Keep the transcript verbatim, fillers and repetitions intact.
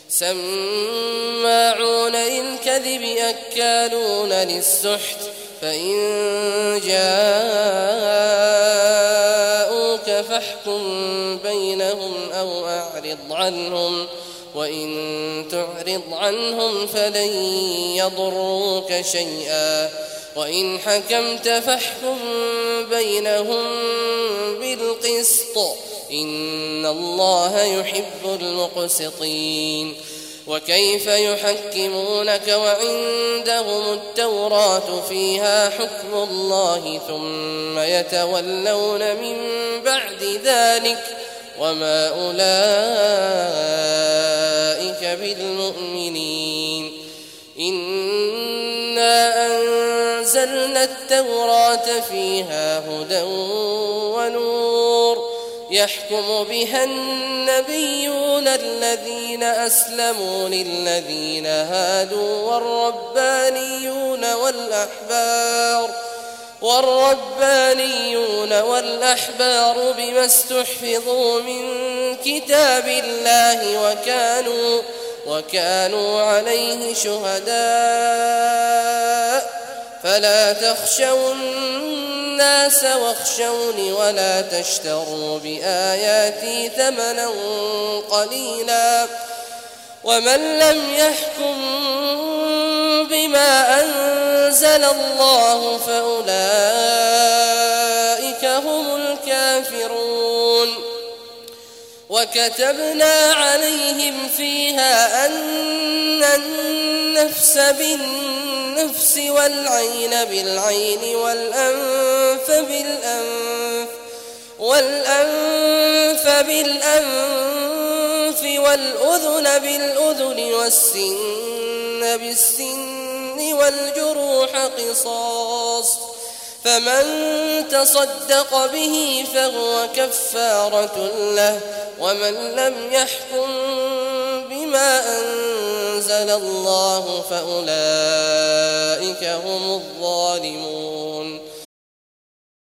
سماعون للكذب أكالون للسحت فإن جاءوك فاحكم بينهم أو أعرض عنهم وإن تعرض عنهم فلن يضروك شيئا وإن حكمت فاحكم بينهم بالقسط إن الله يحب المقسطين. وكيف يحكمونك وعندهم التوراة فيها حكم الله ثم يتولون من بعد ذلك وما أولئك بالمؤمنين. إنا أنزلنا التوراة فيها هدى ونور يحكم بها النبيون الذين أسلموا للذين هادوا والربانيون والأحبار والربانيون والأحبار بما استحفظوا من كتاب الله وكانوا وكانوا عليه شهداء فلا تخشوا الناس واخشوني ولا تشتروا بآياتي ثمنا قليلا ومن لم يحكم بما أنزل الله فأولئك هم الكافرون. وكتبنا عليهم فيها أن النفس بالنفس والعين بالعين والأنف بالأنف والأنف بالأنف والأذن بالأذن والسن بالسن والجروح قصاص فمن تصدق به فهو كفارة له ومن لم يحكم بما أنزل الله فأولئك هم الظالمون.